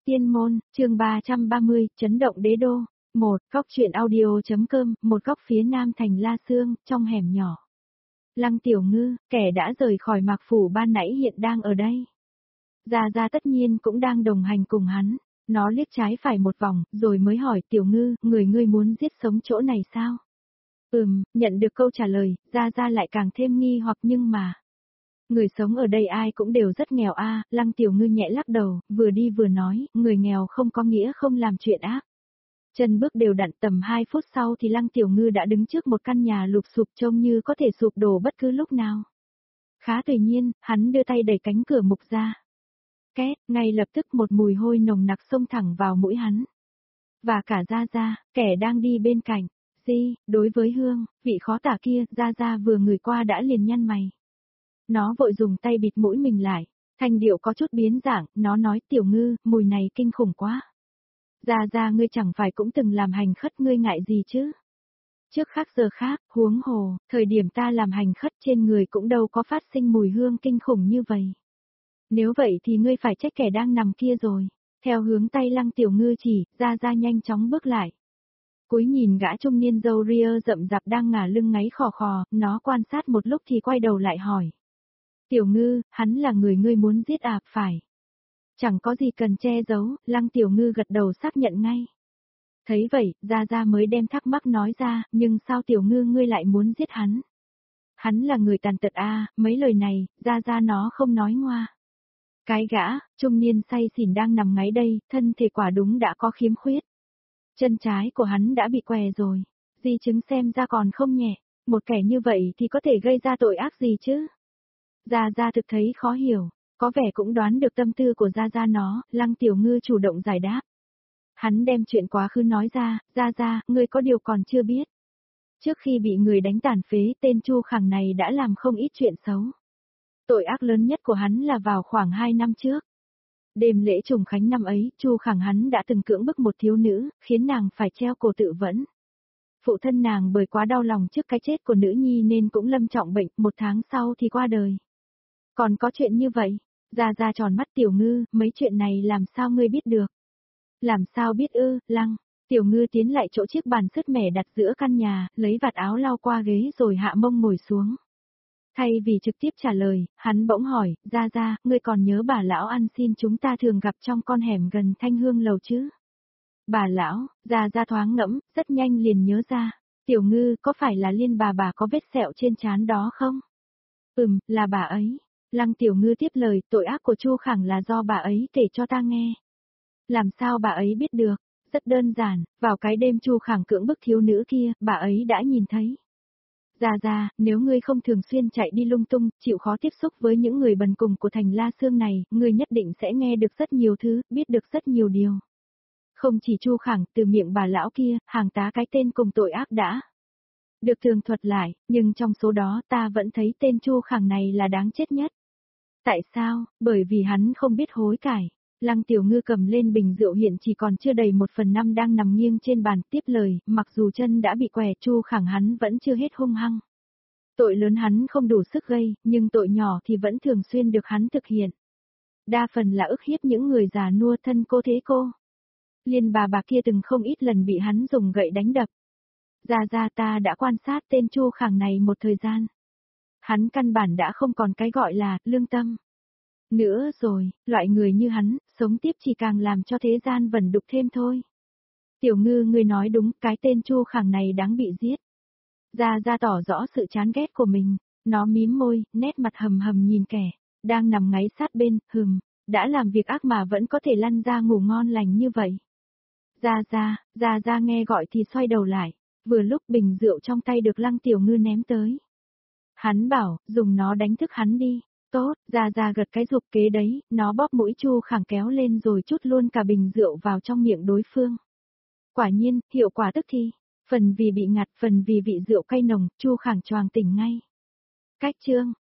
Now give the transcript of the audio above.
Tiên môn, chương 330, chấn động đế đô. Một, góc truyện audio.com, một góc phía nam thành La Sương, trong hẻm nhỏ. Lăng Tiểu Ngư, kẻ đã rời khỏi Mạc Phủ ban nãy hiện đang ở đây. Gia Gia tất nhiên cũng đang đồng hành cùng hắn. Nó liếc trái phải một vòng, rồi mới hỏi Tiểu Ngư, ngươi muốn giết sống chỗ này sao? Nhận được câu trả lời, Gia Gia lại càng thêm nghi hoặc nhưng mà... Người sống ở đây ai cũng đều rất nghèo a. Lăng Tiểu Ngư nhẹ lắc đầu, vừa đi vừa nói, người nghèo không có nghĩa không làm chuyện ác. Chân bước đều đặn tầm 2 phút sau thì Lăng Tiểu Ngư đã đứng trước một căn nhà lụp xụp trông như có thể sụp đổ bất cứ lúc nào. Khá tùy nhiên, hắn đưa tay đẩy cánh cửa mục ra. Két, ngay lập tức một mùi hôi nồng nặc xông thẳng vào mũi hắn. Và cả Gia Gia, kẻ đang đi bên cạnh. Đối với hương, vị khó tả kia, Gia Gia vừa ngửi qua đã liền nhăn mày. Nó vội dùng tay bịt mũi mình lại, thanh điệu có chút biến dạng, nó nói Tiểu Ngư, mùi này kinh khủng quá. Gia Gia ngươi chẳng phải cũng từng làm hành khất ngươi ngại gì chứ? Trước khác giờ khác, huống hồ, thời điểm ta làm hành khất trên người cũng đâu có phát sinh mùi hương kinh khủng như vậy. Nếu vậy thì ngươi phải trách kẻ đang nằm kia rồi. Theo hướng tay Lăng Tiểu Ngư chỉ, Gia Gia nhanh chóng bước lại. Cúi nhìn gã trung niên râu ria rậm rạp đang ngả lưng ngáy khò khò, nó quan sát một lúc thì quay đầu lại hỏi. Tiểu Ngư, hắn là người ngươi muốn giết à, phải? Chẳng có gì cần che giấu, Lăng Tiểu Ngư gật đầu xác nhận ngay. Thấy vậy, Gia Gia mới đem thắc mắc nói ra, nhưng sao Tiểu Ngư ngươi lại muốn giết hắn? Hắn là người tàn tật a. Mấy lời này, Gia Gia nó không nói ngoa. Cái gã, trung niên say xỉn đang nằm ngáy đây, thân thể quả đúng đã có khiếm khuyết. Chân trái của hắn đã bị què rồi, di chứng xem ra còn không nhẹ, một kẻ như vậy thì có thể gây ra tội ác gì chứ? Gia Gia thực thấy khó hiểu, có vẻ cũng đoán được tâm tư của Gia Gia nó, Lăng Tiểu Ngư chủ động giải đáp. Hắn đem chuyện quá khứ nói ra, Gia Gia, ngươi có điều còn chưa biết. Trước khi bị người đánh tàn phế, tên Chu Khẳng này đã làm không ít chuyện xấu. Tội ác lớn nhất của hắn là vào khoảng 2 năm trước. Đêm lễ trùng khánh năm ấy, Chu Khẳng hắn đã từng cưỡng bức một thiếu nữ, khiến nàng phải treo cổ tự vẫn. Phụ thân nàng bởi quá đau lòng trước cái chết của nữ nhi nên cũng lâm trọng bệnh, 1 tháng sau thì qua đời. Còn có chuyện như vậy? Gia Gia tròn mắt Tiểu Ngư, mấy chuyện này làm sao ngươi biết được? Làm sao biết ư, Lăng? Tiểu Ngư tiến lại chỗ chiếc bàn sứt mẻ đặt giữa căn nhà, lấy vạt áo lau qua ghế rồi hạ mông ngồi xuống. Thay vì trực tiếp trả lời, hắn bỗng hỏi, Gia Gia, ngươi còn nhớ bà lão ăn xin chúng ta thường gặp trong con hẻm gần Thanh Hương lầu chứ? Bà lão, Gia Gia thoáng ngẫm, rất nhanh liền nhớ ra. Tiểu Ngư, có phải là Liên bà có vết sẹo trên trán đó không? Là bà ấy. Lăng Tiểu Ngư tiếp lời, tội ác của Chu Khẳng là do bà ấy kể cho ta nghe. Làm sao bà ấy biết được? Rất đơn giản, vào cái đêm Chu Khẳng cưỡng bức thiếu nữ kia, bà ấy đã nhìn thấy. Gia Gia, nếu ngươi không thường xuyên chạy đi lung tung, chịu khó tiếp xúc với những người bần cùng của thành La Sương này, ngươi nhất định sẽ nghe được rất nhiều thứ, biết được rất nhiều điều. Không chỉ Chu Khẳng, từ miệng bà lão kia, hàng tá cái tên cùng tội ác đã được tường thuật lại, nhưng trong số đó ta vẫn thấy tên Chu Khẳng này là đáng chết nhất. Tại sao? Bởi vì hắn không biết hối cải. Lăng Tiểu Ngư cầm lên bình rượu hiện chỉ còn chưa đầy 1/5 đang nằm nghiêng trên bàn, tiếp lời, mặc dù chân đã bị què, Chu Khẳng hắn vẫn chưa hết hung hăng. Tội lớn hắn không đủ sức gây, nhưng tội nhỏ thì vẫn thường xuyên được hắn thực hiện. Đa phần là ức hiếp những người già nua thân cô thế cô. Liên bà kia từng không ít lần bị hắn dùng gậy đánh đập. Gia Gia ta đã quan sát tên Chu Khẳng này một thời gian. Hắn căn bản đã không còn cái gọi là lương tâm. Nữa rồi, loại người như hắn, sống tiếp chỉ càng làm cho thế gian vẩn đục thêm thôi. Tiểu Ngư ngươi nói đúng, cái tên Chu Khẳng này đáng bị giết. Gia Gia tỏ rõ sự chán ghét của mình, nó mím môi, nét mặt hầm hầm nhìn kẻ đang nằm ngáy sát bên, đã làm việc ác mà vẫn có thể lăn ra ngủ ngon lành như vậy. Gia Gia nghe gọi thì xoay đầu lại, vừa lúc bình rượu trong tay được Lăng Tiểu Ngư ném tới. Hắn bảo, dùng nó đánh thức hắn đi. Tốt, Gia Gia gật cái dục kế đấy, nó bóp mũi Chu Khẳng kéo lên rồi trút luôn cả bình rượu vào trong miệng đối phương. Quả nhiên, hiệu quả tức thì, phần vì bị ngạt, phần vì vị rượu cay nồng, Chu Khẳng choàng tỉnh ngay. Cách chương,